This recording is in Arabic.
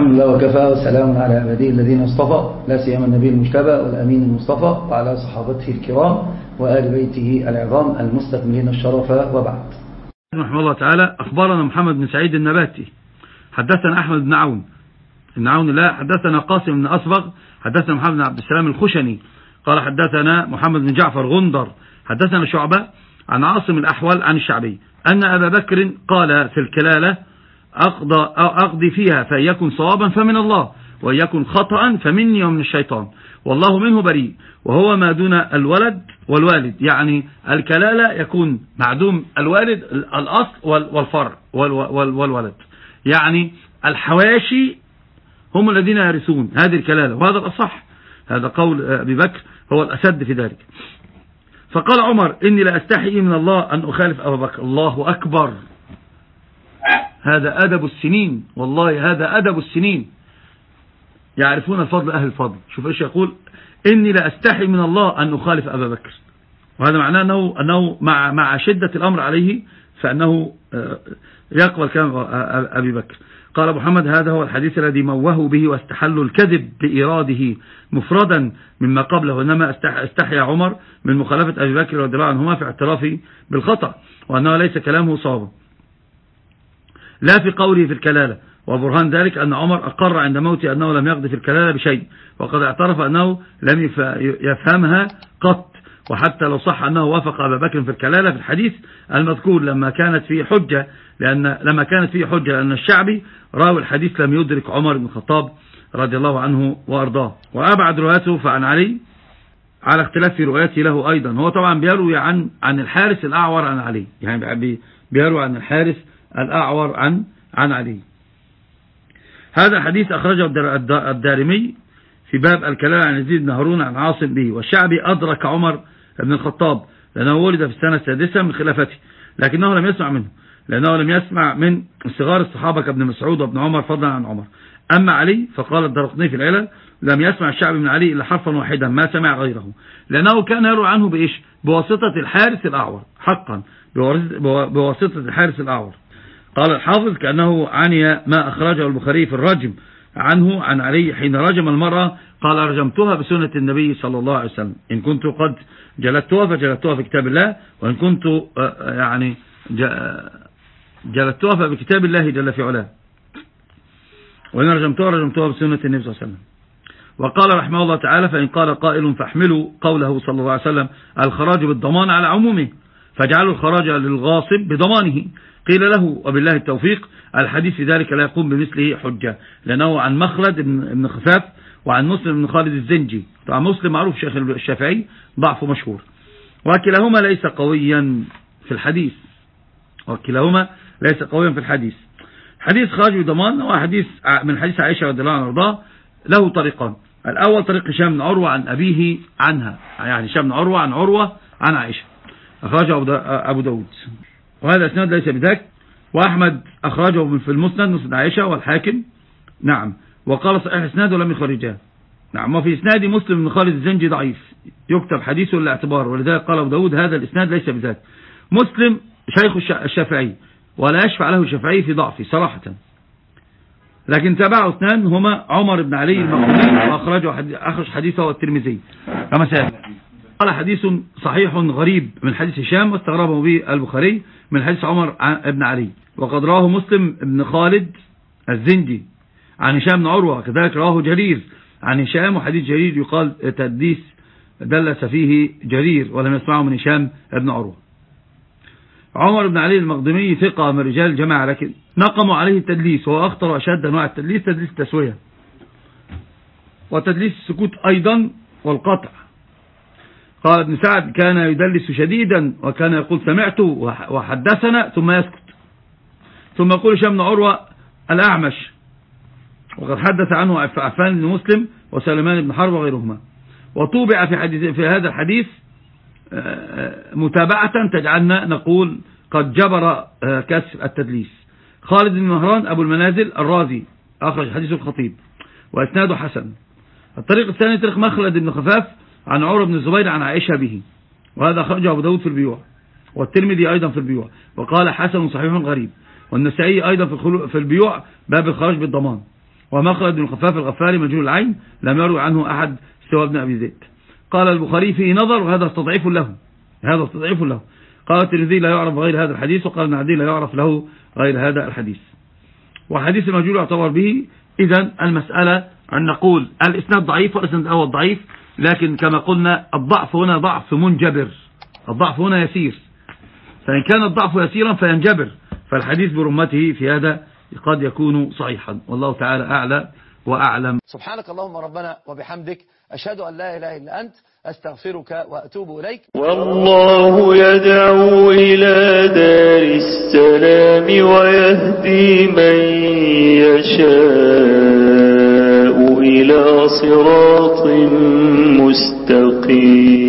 الحمد لله وكفى وسلام على عباده الذين اصطفى لا سيما النبي المجتبى والأمين المصطفى وعلى صحابته الكرام وآل بيته العظام المستكملين الشرف وبعد. رحمه الله تعالى. أخبرنا محمد بن سعيد النباتي حدثنا أحمد بن عون لا حدثنا قاسم بن أصبغ حدثنا محمد بن عبد السلام الخشني قال حدثنا محمد بن جعفر غندر حدثنا شعبة عن عاصم الأحول عن الشعبي أن أبا بكر قال في الكلالة أقضي فيها فإيكن صوابا فمن الله وإيكن خطأ فمني ومن الشيطان والله منه بريء وهو ما دون الولد والوالد. يعني الكلالة يكون معدوم الوالد الأصل والفرع والولد، يعني الحواشي هم الذين يرثون هذه الكلالة، وهذا الأصح، هذا قول أبي بكر هو الأسد في ذلك. فقال عمر إني لا أستحي من الله أن أخالف أبا بكر. الله أكبر، هذا أدب السنين، والله هذا أدب السنين، يعرفون الفضل أهل الفضل. شوف إيش يقول، إني لا أستحي من الله أن أخالف أبا بكر، وهذا معناه أنه مع شدة الأمر عليه فأنه يقبل كلام أبي بكر. قال محمد هذا هو الحديث الذي موهوا به واستحلوا الكذب بإراده مفردا مما قبله، وإنما استحيا عمر من مخالفة أبي بكر رضي الله عنهما في اعترافه بالخطأ وأنه ليس كلامه صوابا لا في قوله في الكلالة. وبرهان ذلك أن عمر أقر عند موته أنه لم يقضي في الكلالة بشيء، وقد اعترف أنه لم يفهمها قط، وحتى لو صح أنه وافق أبا بكر في الكلالة في الحديث المذكور لما كانت فيه حجة لأن الشعبي راوي الحديث لم يدرك عمر بن الخطاب رضي الله عنه وأرضاه. وأبعد روايته فعن علي على اختلاف في روايته له أيضا. هو طبعا بيروي عن الحارس الأعور عن علي، يعني بيروي عن الحارس الأعور عن علي. هذا حديث أخرجه الدارمي في باب الكلام عن يزيد بن هارون عن عاصم به. والشعبي أدرك عمر بن الخطاب لأنه ولد في السنة السادسة من خلافته، لكنه لم يسمع منه، لأنه لم يسمع من صغار الصحابة كابن مسعود وابن عمر فضلا عن عمر. أما علي فقال الدرقطني في العلل لم يسمع الشعبي من علي إلا حرفا واحدا ما سمع غيره، لأنه كان يروي عنه بإيش؟ بواسطة الحارس الأعور، حقا بواسطة الحارس الأعور. قال الحافظ كأنه عني ما أخرجه البخاري في الرجم عنه عن علي حين رجم المرأة قال رجمتها بسنة النبي صلى الله عليه وسلم، إن كنت قد جلدتها فجلدتها في كتاب الله، وإن كنت جلدتها فبكتاب الله جل في علاه، وإن رجمتها بسنة النبي صلى الله عليه وسلم. وقال رحمه الله تعالى فإن قال قائل فاحملوا قوله صلى الله عليه وسلم الخراج بالضمان على عمومه فاجعلوا الخراج للغاصب بضمانه. قيل له وبالله التوفيق الحديث في ذلك لا يقوم بمثله حجة، لأنه عن مخلد بن خفاف وعن مسلم بن خالد الزنجي. طبعا مسلم معروف شيخ الشافعي ضعفه مشهور، وكلاهما ليس قويا في الحديث. حديث خراج بضمان هو حديث من حديث عائشة رضي الله عنها وارضاها، له طريقان. الأول طريق هشام بن عروة عن أبيه عنها، يعني هشام بن عروة عن عروة عن عائشة، أخرجه أبو داود، وهذا اسناد ليس بذاك. وأحمد أخرجه في مسند عائشة والحاكم، نعم، وقال صحيح اسناده ولم يخرجاه، نعم. وفي اسناد مسلم بن خالد الزنجي ضعيف يكتب حديثه للاعتبار، ولذلك قال أبو داود هذا الاسناد ليس بذاك. مسلم شيخ الشافعي ولا يشفع له الشافعي في ضعفه صراحة، لكن تبعه اثنان هما عمر بن علي المقبولي وأخرج حديثه والترمذي كما سأل. قال حديث صحيح غريب من حديث هشام واستغربه به البخاري من حديث عمر بن علي، وقد رواه مسلم بن خالد الزنجي عن هشام بن عروة، كذلك رواه جرير عن هشام، وحديث جرير يقال تدليس دلس فيه جرير ولم يسمعه من هشام بن عروة. عمر بن علي المقدمي ثقة من رجال الجماعة، لكن نقموا عليه التدليس، وهو أخطر وأشد أنواع التدليس تدليس التسوية وتدليس السكوت أيضا والقطع. قال ابن سعد كان يدلس شديدا وكان يقول سمعت وحدثنا ثم يسكت، ثم يقول هشام بن عروة الأعمش، وقد حدث عنه عفان بن مسلم وسلمان بن حرب وغيرهما. وطوبع في هذا الحديث متابعة تجعلنا نقول قد جبر كسر التدليس. خالد بن مهران أبو المنازل الرازي أخرج حديث الخطيب وإسناده حسن. الطريق الثاني طريق مخلد بن خفاف عن عمر بن الزبير عن عائشة به، وهذا أخرجه أبو داود في البيوع والترمذي أيضا في البيوع، وقال حسن صحيح غريب، والنسائي أيضا في البيوع باب الخراج بالضمان. ومخلد بن خفاف الغفاري مجهول العين لم يروي عنه أحد سوى ابن أبي زيد. قال البخاري فيه نظر وهذا استضعيف له، قال الترمذي لا يعرف غير هذا الحديث، وقال ابن عدي لا يعرف له غير هذا الحديث. وحديث المجهول يعتبر به. إذن المسألة أن نقول الإسناد ضعيف والإسناد الأول ضعيف، لكن كما قلنا الضعف هنا ضعف منجبر، الضعف هنا يسير، فإن كان الضعف يسيرا فينجبر، فالحديث برمته في هذا قد يكون صحيحا، والله تعالى أعلى وأعلم. سبحانك اللهم ربنا وبحمدك، أشهد أن لا إله إلا أنت، أستغفرك وأتوب إليك. والله يدعو إلى دار السلام ويهدي من يشاء إلى صراط مستقيم.